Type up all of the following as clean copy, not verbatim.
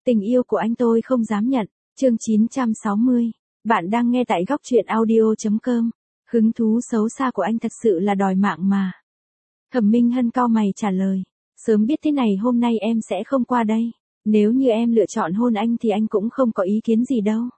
Tình yêu của anh tôi không dám nhận. Chương 960. Bạn đang nghe tại góc truyện audio.com. Hứng thú xấu xa của anh thật sự là đòi mạng mà. Thẩm Minh Hân cau mày trả lời. Sớm biết thế này hôm nay em sẽ không qua đây. Nếu như em lựa chọn hôn anh thì anh cũng không có ý kiến gì đâu.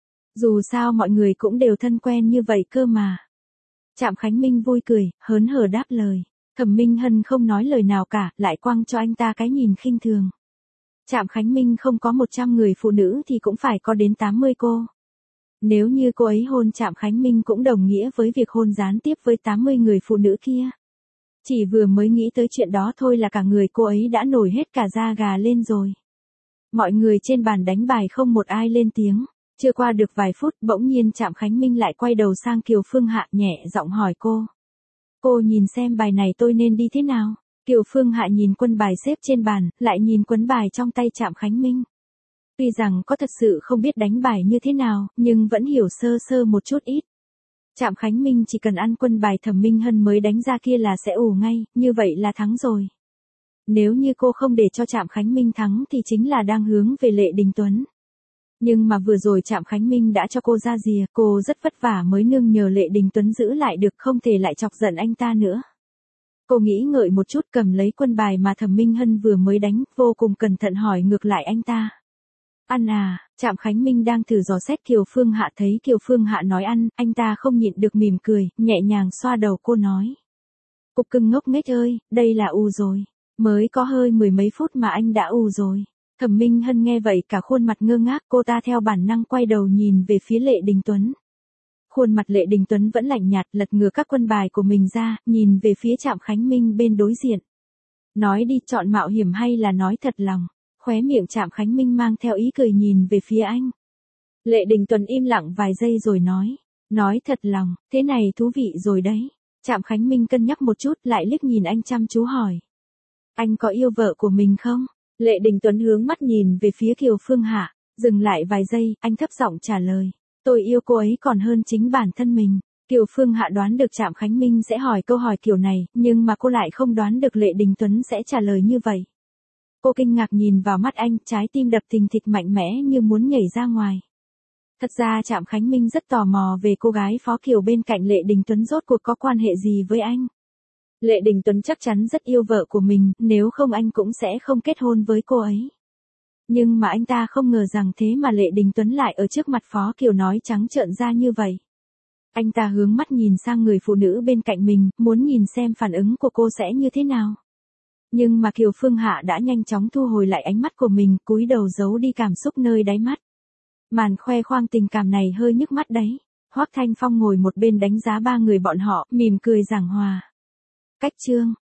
Dù sao mọi người cũng đều thân quen như vậy cơ mà. Trạm Khánh Minh vui cười, hớn hở đáp lời. Thẩm Minh Hân không nói lời nào cả, lại quăng cho anh ta cái nhìn khinh thường. Trạm Khánh Minh không có 100 người phụ nữ thì cũng phải có đến 80 cô. Nếu như cô ấy hôn Trạm Khánh Minh cũng đồng nghĩa với việc hôn gián tiếp với 80 người phụ nữ kia. Chỉ vừa mới nghĩ tới chuyện đó thôi là cả người cô ấy đã nổi hết cả da gà lên rồi. Mọi người trên bàn đánh bài không một ai lên tiếng. Chưa qua được vài phút bỗng nhiên Trạm Khánh Minh lại quay đầu sang Kiều Phương Hạ nhẹ giọng hỏi cô. Cô nhìn xem bài này tôi nên đi thế nào? Kiều Phương Hạ nhìn quân bài xếp trên bàn, lại nhìn cuốn bài trong tay Trạm Khánh Minh. Tuy rằng có thật sự không biết đánh bài như thế nào, nhưng vẫn hiểu sơ sơ một chút ít. Trạm Khánh Minh chỉ cần ăn quân bài Thẩm Minh Hân mới đánh ra kia là sẽ ủ ngay, như vậy là thắng rồi. Nếu như cô không để cho Trạm Khánh Minh thắng thì chính là đang hướng về Lệ Đình Tuấn. Nhưng mà vừa rồi Trạm Khánh Minh đã cho cô ra rìa, cô rất vất vả mới nương nhờ Lệ Đình Tuấn giữ lại được, không thể lại chọc giận anh ta nữa. Cô nghĩ ngợi một chút cầm lấy quân bài mà Thẩm Minh Hân vừa mới đánh, vô cùng cẩn thận hỏi ngược lại anh ta. Ăn à? Trạm Khánh Minh đang thử dò xét Kiều Phương Hạ, thấy Kiều Phương Hạ nói ăn, anh ta không nhịn được mỉm cười, nhẹ nhàng xoa đầu cô nói. Cục cưng ngốc nghếch ơi, đây là ù rồi. Mới có hơi mười mấy phút mà anh đã ù rồi. Thẩm Minh Hân nghe vậy cả khuôn mặt ngơ ngác, cô ta theo bản năng quay đầu nhìn về phía Lệ Đình Tuấn. Khuôn mặt Lệ Đình Tuấn vẫn lạnh nhạt, lật ngửa các quân bài của mình ra, nhìn về phía Trạm Khánh Minh bên đối diện. Nói đi, chọn mạo hiểm hay là nói thật lòng? Khóe miệng Trạm Khánh Minh mang theo ý cười nhìn về phía anh. Lệ Đình Tuấn im lặng vài giây rồi nói. Nói thật lòng, thế này thú vị rồi đấy. Trạm Khánh Minh cân nhắc một chút lại liếc nhìn anh chăm chú hỏi. Anh có yêu vợ của mình không? Lệ Đình Tuấn hướng mắt nhìn về phía Kiều Phương Hạ, dừng lại vài giây, anh thấp giọng trả lời. Tôi yêu cô ấy còn hơn chính bản thân mình. Kiều Phương Hạ đoán được Trạm Khánh Minh sẽ hỏi câu hỏi kiểu này, nhưng mà cô lại không đoán được Lệ Đình Tuấn sẽ trả lời như vậy. Cô kinh ngạc nhìn vào mắt anh, trái tim đập thình thịch mạnh mẽ như muốn nhảy ra ngoài. Thật ra Trạm Khánh Minh rất tò mò về cô gái Phó Kiều bên cạnh Lệ Đình Tuấn rốt cuộc có quan hệ gì với anh. Lệ Đình Tuấn chắc chắn rất yêu vợ của mình, nếu không anh cũng sẽ không kết hôn với cô ấy. Nhưng mà anh ta không ngờ rằng thế mà Lệ Đình Tuấn lại ở trước mặt Phó Kiều nói trắng trợn ra như vậy. Anh ta hướng mắt nhìn sang người phụ nữ bên cạnh mình, muốn nhìn xem phản ứng của cô sẽ như thế nào. Nhưng mà Kiều Phương Hạ đã nhanh chóng thu hồi lại ánh mắt của mình, cúi đầu giấu đi cảm xúc nơi đáy mắt. Màn khoe khoang tình cảm này hơi nhức mắt đấy. Hoắc Thanh Phong ngồi một bên đánh giá ba người bọn họ, mỉm cười giảng hòa. Cách chương